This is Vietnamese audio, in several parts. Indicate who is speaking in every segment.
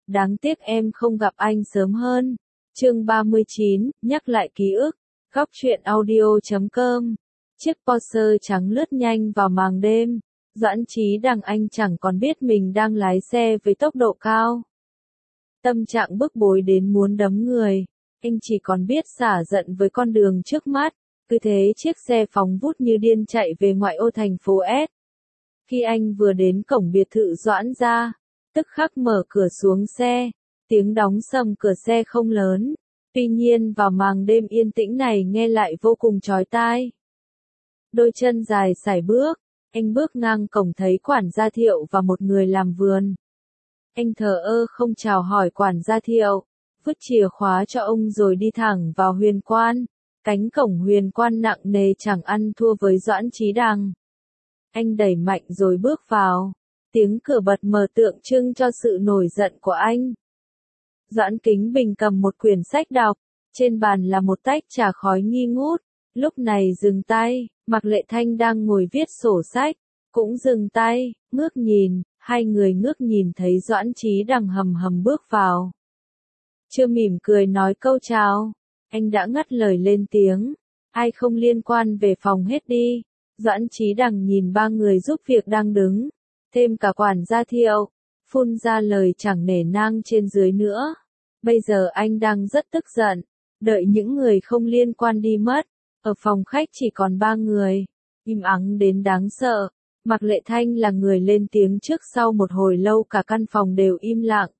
Speaker 1: đáng tiếc em không gặp anh sớm hơn. Chương 39, nhắc lại ký ức. Góc truyện audio.com. Chiếc Porsche trắng lướt nhanh vào màn đêm. Doãn Chí Đằng anh chẳng còn biết mình đang lái xe với tốc độ cao. Tâm trạng bức bối đến muốn đấm người. Anh chỉ còn biết xả giận với con đường trước mắt. Cứ thế chiếc xe phóng vút như điên chạy về ngoại ô thành phố S. Khi anh vừa đến cổng biệt thự Doãn gia, tức khắc mở cửa xuống xe. Tiếng đóng sầm cửa xe không lớn. Tuy nhiên vào màn đêm yên tĩnh này nghe lại vô cùng chói tai. Đôi chân dài sải bước, anh bước ngang cổng thấy quản gia Thiệu và một người làm vườn. Anh thờ ơ không chào hỏi quản gia Thiệu, vứt chìa khóa cho ông rồi đi thẳng vào huyền quan. Cánh cổng huyền quan nặng nề chẳng ăn thua với Doãn Chí Đằng. Anh đẩy mạnh rồi bước vào. Tiếng cửa bật mở tượng trưng cho sự nổi giận của anh. Doãn Kính Bình cầm một quyển sách đọc. Trên bàn là một tách trà khói nghi ngút. Lúc này dừng tay, Mạc Lệ Thanh đang ngồi viết sổ sách. Cũng dừng tay, ngước nhìn. Hai người ngước nhìn thấy Doãn Chí Đằng hầm hầm bước vào. Chưa mỉm cười nói câu chào. Anh đã ngắt lời lên tiếng. Ai không liên quan về phòng hết đi. Doãn Chí Đằng nhìn ba người giúp việc đang đứng. Thêm cả quản gia Thiệu. Phun ra lời chẳng nể nang trên dưới nữa. Bây giờ anh đang rất tức giận. Đợi những người không liên quan đi mất. Ở phòng khách chỉ còn ba người. Im ắng đến đáng sợ. Mạc Lệ Thanh là người lên tiếng trước sau một hồi lâu cả căn phòng đều im lặng.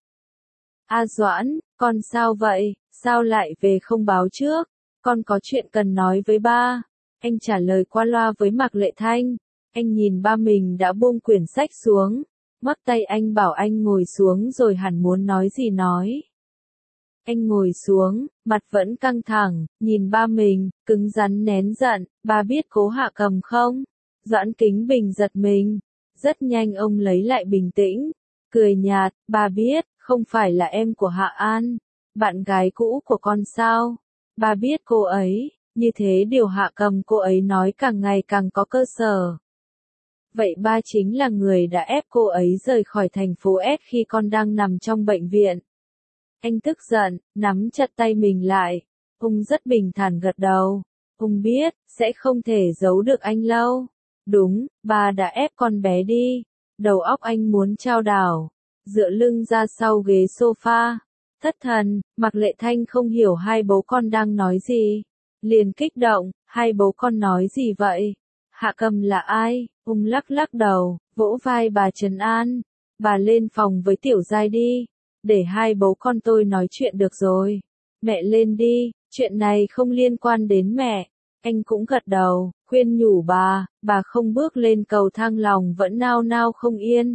Speaker 1: A Doãn, con sao vậy? Sao lại về không báo trước? Con có chuyện cần nói với ba. Anh trả lời qua loa với Mạc Lệ Thanh. Anh nhìn ba mình đã buông quyển sách xuống. Ngoắc tay anh bảo anh ngồi xuống rồi hẳn muốn nói gì nói. Anh ngồi xuống, mặt vẫn căng thẳng, nhìn ba mình, cứng rắn nén giận. Ba biết Cố Hạ Cầm không? Doãn Kính Bình giật mình. Rất nhanh ông lấy lại bình tĩnh. Cười nhạt, ba biết, không phải là em của Hạ An. Bạn gái cũ của con sao? Ba biết cô ấy, như thế điều Hạ Cầm cô ấy nói càng ngày càng có cơ sở. Vậy ba chính là người đã ép cô ấy rời khỏi thành phố S khi con đang nằm trong bệnh viện. Anh tức giận, nắm chặt tay mình lại. Ông rất bình thản gật đầu. Ông biết, sẽ không thể giấu được anh lâu. Đúng, ba đã ép con bé đi. Đầu óc anh muốn chao đảo. Dựa lưng ra sau ghế sofa. Thất thần, Mạc Lệ Thanh không hiểu hai bố con đang nói gì. Liền kích động, hai bố con nói gì vậy? Hạ Cầm là ai? Ông lắc lắc đầu, vỗ vai bà trấn an. Bà lên phòng với Tiểu Giai đi. Để hai bố con tôi nói chuyện được rồi. Mẹ lên đi, chuyện này không liên quan đến mẹ. Anh cũng gật đầu, khuyên nhủ bà không bước lên cầu thang lòng vẫn nao nao không yên.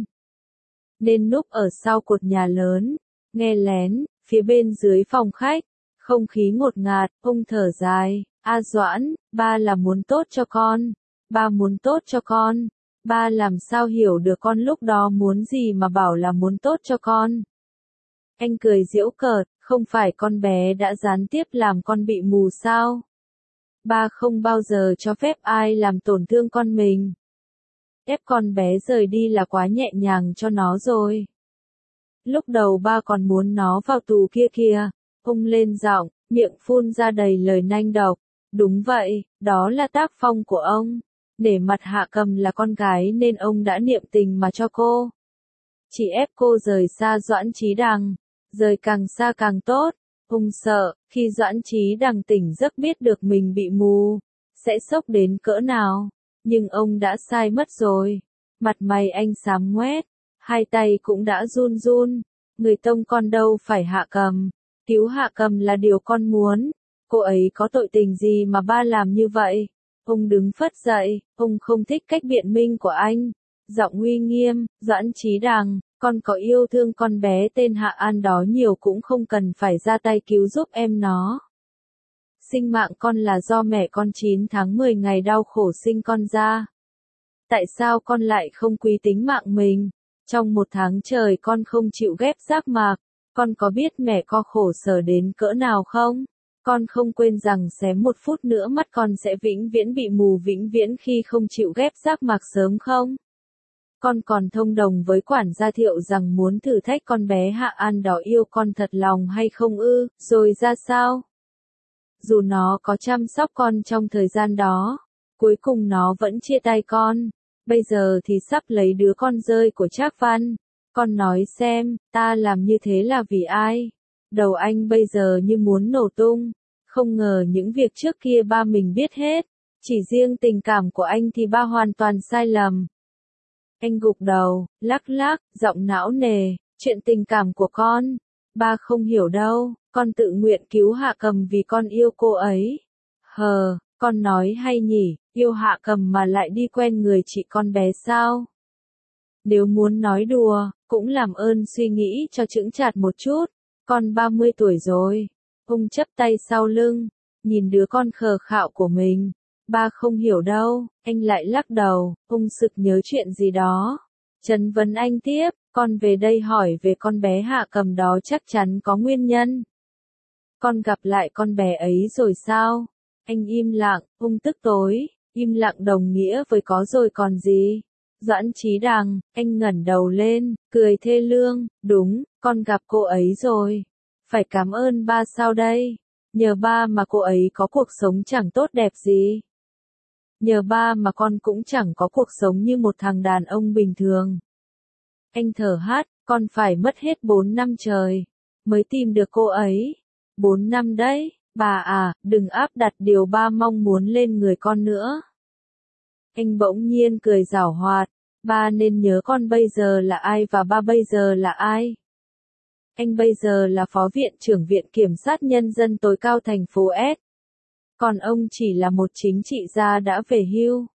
Speaker 1: Nên núp ở sau cột nhà lớn, nghe lén, phía bên dưới phòng khách, không khí ngột ngạt, ông thở dài, A Doãn, ba là muốn tốt cho con, ba muốn tốt cho con, ba làm sao hiểu được con lúc đó muốn gì mà bảo là muốn tốt cho con. Anh cười giễu cợt, không phải con bé đã gián tiếp làm con bị mù sao? Ba không bao giờ cho phép ai làm tổn thương con mình. Ép con bé rời đi là quá nhẹ nhàng cho nó rồi. Lúc đầu ba còn muốn nó vào tù kia kìa. Ông lên giọng, miệng phun ra đầy lời nanh độc. Đúng vậy, đó là tác phong của ông. Để mặt Hạ Cầm là con gái nên ông đã niệm tình mà cho cô. Chỉ ép cô rời xa Doãn Chí Đằng. Rời càng xa càng tốt. Ông sợ, khi Doãn Chí Đằng tỉnh giấc biết được mình bị mù, sẽ sốc đến cỡ nào. Nhưng ông đã sai mất rồi. Mặt mày anh xám ngoét, hai tay cũng đã run run. Người tông con đâu phải Hạ Cầm. Cứu Hạ Cầm là điều con muốn. Cô ấy có tội tình gì mà ba làm như vậy? Ông đứng phất dậy, ông không thích cách biện minh của anh. Giọng uy nghiêm, Doãn Chí Đằng, con có yêu thương con bé tên Hạ An đó nhiều cũng không cần phải ra tay cứu giúp em nó. Sinh mạng con là do mẹ con 9 tháng 10 ngày đau khổ sinh con ra. Tại sao con lại không quý tính mạng mình? Trong 1 tháng trời con không chịu ghép giác mạc, con có biết mẹ con khổ sở đến cỡ nào không? Con không quên rằng xém 1 phút nữa mắt con sẽ vĩnh viễn bị mù vĩnh viễn khi không chịu ghép giác mạc sớm không? Con còn thông đồng với quản gia Thiệu rằng muốn thử thách con bé Hạ An đó yêu con thật lòng hay không ư, rồi ra sao? Dù nó có chăm sóc con trong thời gian đó, cuối cùng nó vẫn chia tay con. Bây giờ thì sắp lấy đứa con rơi của Trác Văn. Con nói xem, ta làm như thế là vì ai? Đầu anh bây giờ như muốn nổ tung. Không ngờ những việc trước kia ba mình biết hết. Chỉ riêng tình cảm của anh thì ba hoàn toàn sai lầm. Anh gục đầu, lắc lắc, giọng não nề, chuyện tình cảm của con. Ba không hiểu đâu, con tự nguyện cứu Hạ Cầm vì con yêu cô ấy. Hờ, con nói hay nhỉ, yêu Hạ Cầm mà lại đi quen người chị con bé sao? Nếu muốn nói đùa, cũng làm ơn suy nghĩ cho chững chạc một chút. Con 30 tuổi rồi. Ông chắp tay sau lưng, nhìn đứa con khờ khạo của mình. Ba không hiểu đâu, anh lại lắc đầu, ông sực nhớ chuyện gì đó. Trấn vấn anh tiếp, con về đây hỏi về con bé Hạ Cầm đó chắc chắn có nguyên nhân. Con gặp lại con bé ấy rồi sao? Anh im lặng, ông tức tối, im lặng đồng nghĩa với có rồi còn gì. Doãn Chí Đằng, anh ngẩng đầu lên, cười thê lương, đúng, con gặp cô ấy rồi. Phải cảm ơn ba sao đây? Nhờ ba mà cô ấy có cuộc sống chẳng tốt đẹp gì. Nhờ ba mà con cũng chẳng có cuộc sống như một thằng đàn ông bình thường. Anh thở hắt, con phải mất hết 4 năm trời, mới tìm được cô ấy. 4 năm đấy, bà à, đừng áp đặt điều ba mong muốn lên người con nữa. Anh bỗng nhiên cười giảo hoạt, ba nên nhớ con bây giờ là ai và ba bây giờ là ai. Anh bây giờ là Phó Viện trưởng Viện Kiểm sát Nhân dân tối cao thành phố S. Còn ông chỉ là một chính trị gia đã về hưu.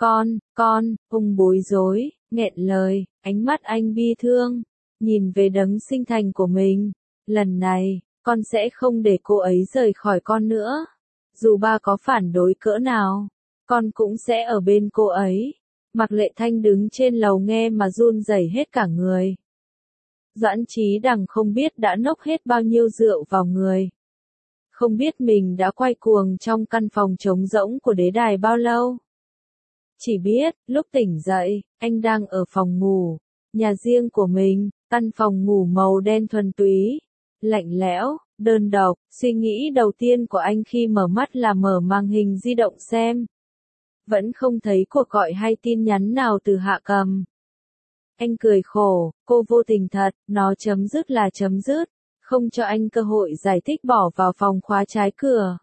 Speaker 1: Ông bối rối, nghẹn lời, ánh mắt anh bi thương, nhìn về đấng sinh thành của mình. Lần này, con sẽ không để cô ấy rời khỏi con nữa. Dù ba có phản đối cỡ nào, con cũng sẽ ở bên cô ấy. Mạc Lệ Thanh đứng trên lầu nghe mà run rẩy hết cả người. Doãn Chí Đằng không biết đã nốc hết bao nhiêu rượu vào người. Không biết mình đã quay cuồng trong căn phòng trống rỗng của đế đài bao lâu. Chỉ biết, lúc tỉnh dậy, anh đang ở phòng ngủ, nhà riêng của mình, căn phòng ngủ màu đen thuần túy, lạnh lẽo, đơn độc. Suy nghĩ đầu tiên của anh khi mở mắt là mở màn hình di động xem. Vẫn không thấy cuộc gọi hay tin nhắn nào từ Hạ Cầm. Anh cười khổ, cô vô tình thật, nó chấm dứt là chấm dứt, không cho anh cơ hội giải thích bỏ vào phòng khóa trái cửa.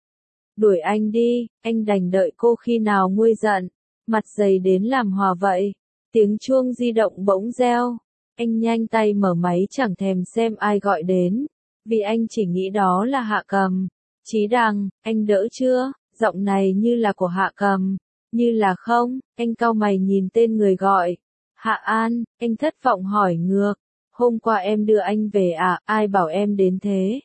Speaker 1: Đuổi anh đi, anh đành đợi cô khi nào nguôi giận, mặt dày đến làm hòa vậy. Tiếng chuông di động bỗng reo, anh nhanh tay mở máy chẳng thèm xem ai gọi đến, vì anh chỉ nghĩ đó là Hạ Cầm. Chí Đằng, anh đỡ chưa? Giọng này như là của Hạ Cầm, như là không, anh cau mày nhìn tên người gọi. Hạ An, anh thất vọng hỏi ngược. Hôm qua em đưa anh về à, ai bảo em đến thế?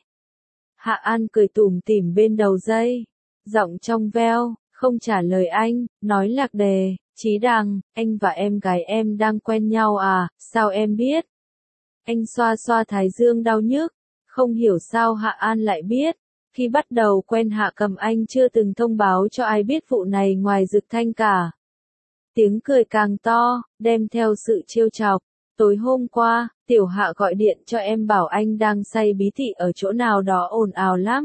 Speaker 1: Hạ An cười tủm tỉm bên đầu dây, giọng trong veo, không trả lời anh, nói lạc đề. Chí Đằng, anh và em gái em đang quen nhau à, sao em biết? Anh xoa xoa thái dương đau nhức, không hiểu sao Hạ An lại biết. Khi bắt đầu quen Hạ Cầm anh chưa từng thông báo cho ai biết vụ này ngoài Dực Thanh cả. Tiếng cười càng to, đem theo sự trêu chọc. Tối hôm qua, Tiểu Hạ gọi điện cho em bảo anh đang say bí tị ở chỗ nào đó ồn ào lắm.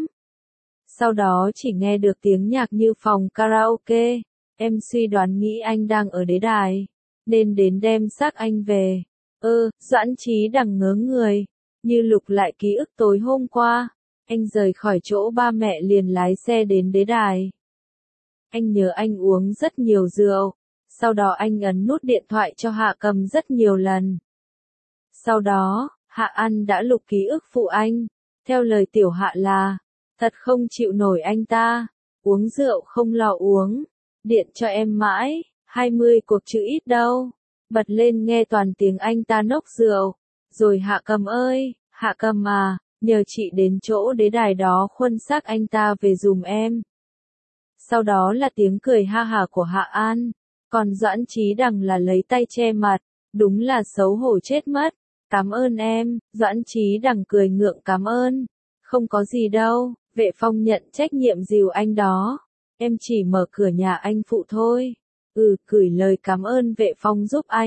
Speaker 1: Sau đó chỉ nghe được tiếng nhạc như phòng karaoke. Em suy đoán nghĩ anh đang ở đế đài, nên đến đem xác anh về. Doãn Chí Đằng ngớ người, như lục lại ký ức tối hôm qua. Anh rời khỏi chỗ ba mẹ liền lái xe đến đế đài. Anh nhớ anh uống rất nhiều rượu. Sau đó anh ấn nút điện thoại cho Hạ Cầm rất nhiều lần. Sau đó, Hạ An đã lục ký ức phụ anh. Theo lời Tiểu Hạ là, thật không chịu nổi anh ta. Uống rượu không lo uống. Điện cho em mãi, 20 cuộc chứ ít đâu. Bật lên nghe toàn tiếng anh ta nốc rượu. Rồi Hạ Cầm ơi, Hạ Cầm à, nhờ chị đến chỗ đế đài đó khuân xác anh ta về dùm em. Sau đó là tiếng cười ha hả của Hạ An. Còn Doãn Chí Đằng là lấy tay che mặt, đúng là xấu hổ chết mất. Cảm ơn em, Doãn Chí Đằng cười ngượng cảm ơn. Không có gì đâu, Vệ Phong nhận trách nhiệm dìu anh đó. Em chỉ mở cửa nhà anh phụ thôi. Gửi lời cảm ơn Vệ Phong giúp anh.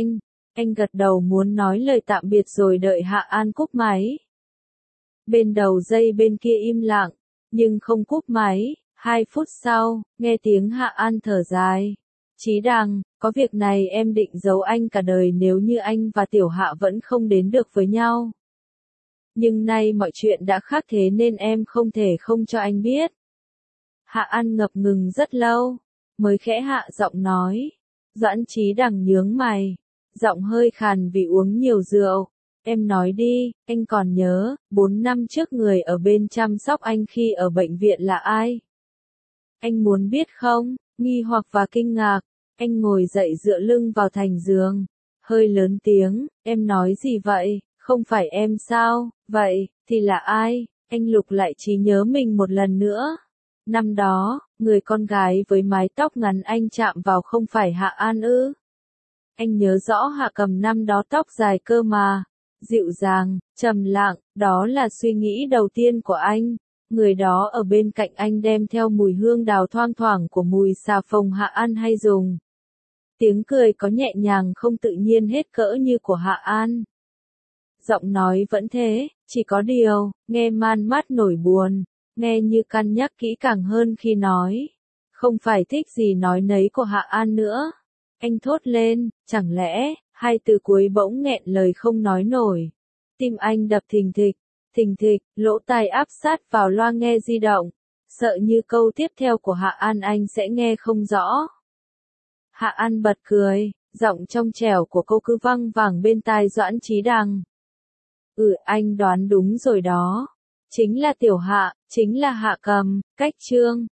Speaker 1: Anh gật đầu muốn nói lời tạm biệt rồi đợi Hạ An cúp máy. Bên đầu dây bên kia im lặng, nhưng không cúp máy. 2 phút sau, nghe tiếng Hạ An thở dài. Chí Đằng, có việc này em định giấu anh cả đời nếu như anh và Tiểu Hạ vẫn không đến được với nhau. Nhưng nay mọi chuyện đã khác thế nên em không thể không cho anh biết. Hạ An ngập ngừng rất lâu, mới khẽ hạ giọng nói. Doãn Chí Đằng nhướng mày, giọng hơi khàn vì uống nhiều rượu. Em nói đi, anh còn nhớ, 4 năm trước người ở bên chăm sóc anh khi ở bệnh viện là ai? Anh muốn biết không? Nghi hoặc và kinh ngạc, anh ngồi dậy dựa lưng vào thành giường, hơi lớn tiếng, em nói gì vậy, không phải em sao, vậy, thì là ai? Anh lục lại trí nhớ mình một lần nữa. Năm đó, người con gái với mái tóc ngắn anh chạm vào không phải Hạ An ư? Anh nhớ rõ Hạ Cầm năm đó tóc dài cơ mà, dịu dàng, trầm lặng, đó là suy nghĩ đầu tiên của anh. Người đó ở bên cạnh anh đem theo mùi hương đào thoang thoảng của mùi xà phòng Hạ An hay dùng. Tiếng cười có nhẹ nhàng không tự nhiên hết cỡ như của Hạ An. Giọng nói vẫn thế, chỉ có điều, nghe man mát nổi buồn, nghe như cân nhắc kỹ càng hơn khi nói. Không phải thích gì nói nấy của Hạ An nữa. Anh thốt lên, chẳng lẽ, hai từ cuối bỗng nghẹn lời không nói nổi. Tim anh đập thình thịch, lỗ tai áp sát vào loa nghe di động, sợ như câu tiếp theo của Hạ An anh sẽ nghe không rõ. Hạ An bật cười, giọng trong trẻo của cô cứ văng vẳng bên tai Doãn Chí Đằng. Anh đoán đúng rồi đó. Chính là Tiểu Hạ, chính là Hạ Cầm, cách Trương.